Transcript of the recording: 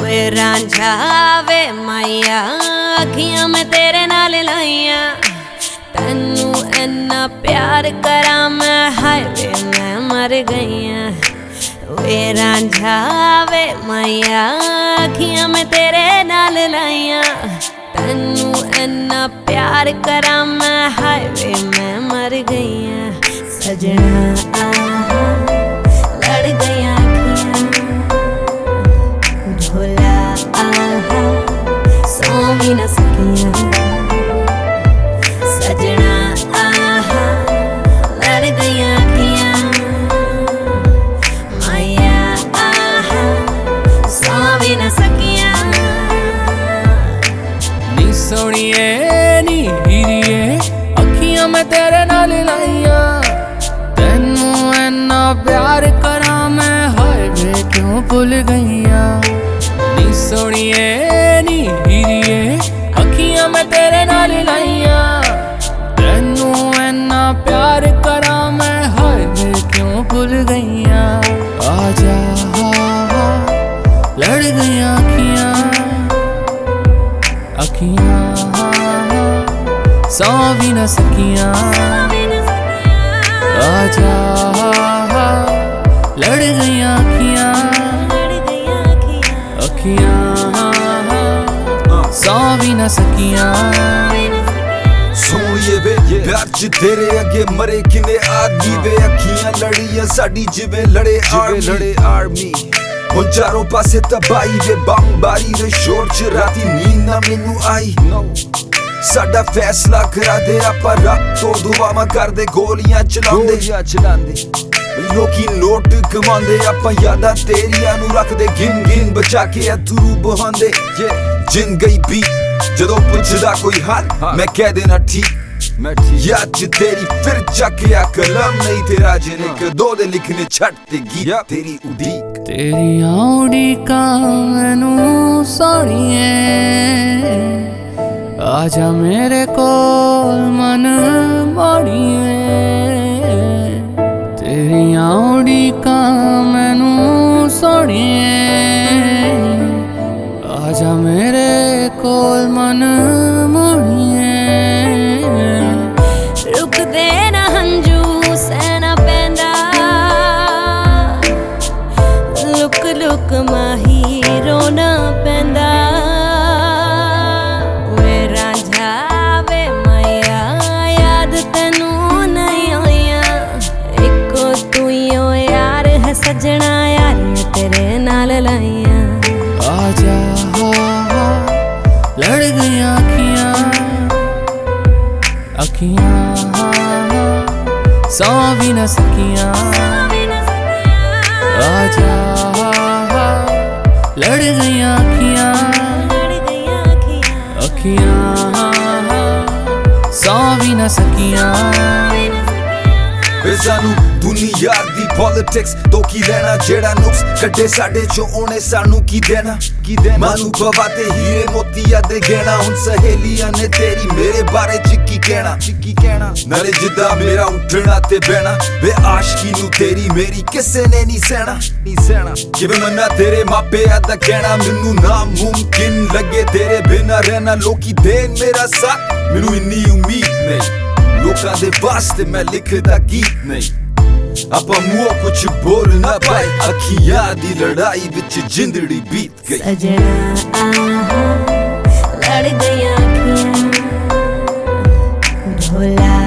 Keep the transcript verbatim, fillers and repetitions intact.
वे रांझा वे माइया अखियां मैं तेरे नाल लाइया, तैनू इन्ना प्यार करा मैं हाय वे मैं मर गईया। वे रांझा वे माइया अखियां मैं तेरे नाल लाइया, तैनू इन्ना प्यार करा मैं हाय वे मैं मर गईया। सजना आहा लड़ गईया अखियां, ढोला आहा सौ भी न सकियां। सजना आहा लड़ गईया अखियां, माया आहा सौ भी न सकियां। नी सोनिए नी हीरिए अखियां मैं तेरे नाल लाइया, तैनू इन्ना प्यार करा मैं हाय वे क्यों भुल गईया। नी सोनिए नी हीरिए अखियां मैं तेरे नाल लाइया, तैनू इन्ना प्यार करा मैं हाय वे क्यों भुल गईया। आजा लड़ गईया अखियां, अखियां सौ भी न सकियां। आजा लड़ गईया अखियां, अखियां सौ भी न सकियां। सोनिए वे प्यार च तेरे अगे मरे किने आदमी वे, अखियां लड़ियां साडी जिवें लड़े लड़े आर्मी। हुण चारों पासे तबाही वे बमबारी वे शोर च राती नींद ना मैनू आई। साडा फैसला करा दे आपां रब तो दुआवां करदे, गोलियां चलांदे चलांदे लोकी नोट कमांदे, आपां यादां तेरियां नू रखदे गिन गिन बचा के अथरू बहांदे। जिन गई भी जदों पुछदा कोई हाल मैं कह देना ठीक, याद च तेरी फिर चकिया कलम नहीं तेरा जिने कदों दे लिखने छट ते गीत तेरी उड़ीक। तेरियां उड़ीकां मैनू सोहणिए, आजा मेरे कोल मन मोड़िए। तेरियां उड़ीकां मैनू सोहणिए, आजा मेरे कोल मन मोड़िए। रुक दे ना हंजू सहना पैंदा, लुक लुक माही रोना पैंदा। वे रांझा वे माया याद तैनू नहीं आईया, इको तू ही ओ यार है सजना यारियां तेरे नाल लाइया। आजा लड़ गईया अखियां, अखियां सौ भी न सकियां। आजा लड़ गईया अखियां, अखियां सौ भी न सकियां। वे सानू दुनिया दी पॉलिटिक्स तो की लेना, जेड़ा नुक्स कड्डे साडे चो ओने सानू की देना की देना। मानू बाबा ते हीरे मोतिया दे गहना, हुण सहेलियां ने तेरी मेरे बारे च की कहना की कहना। नाले जिद्दां मेरा उठना ते बहना, वे आशिकी नू तेरी मेरी किसे ने नहीं सहना नहीं सहना। किवें मन्ना तेरे मापिया दा कहना, मैनू नामुमकिन लगे तेरे बिना रहना। लोकी देन मेरा साथ मैनू इन्नी उम्मीद नहीं, लोकां दे वास्ते मैं लिखदा गीत नहीं। आपां मुंहों कुछ बोल ना पाए, अखियां दी लड़ाई विच जिंदड़ी बीत गई। सजना आहा लड़ गईया अखियां, ढोला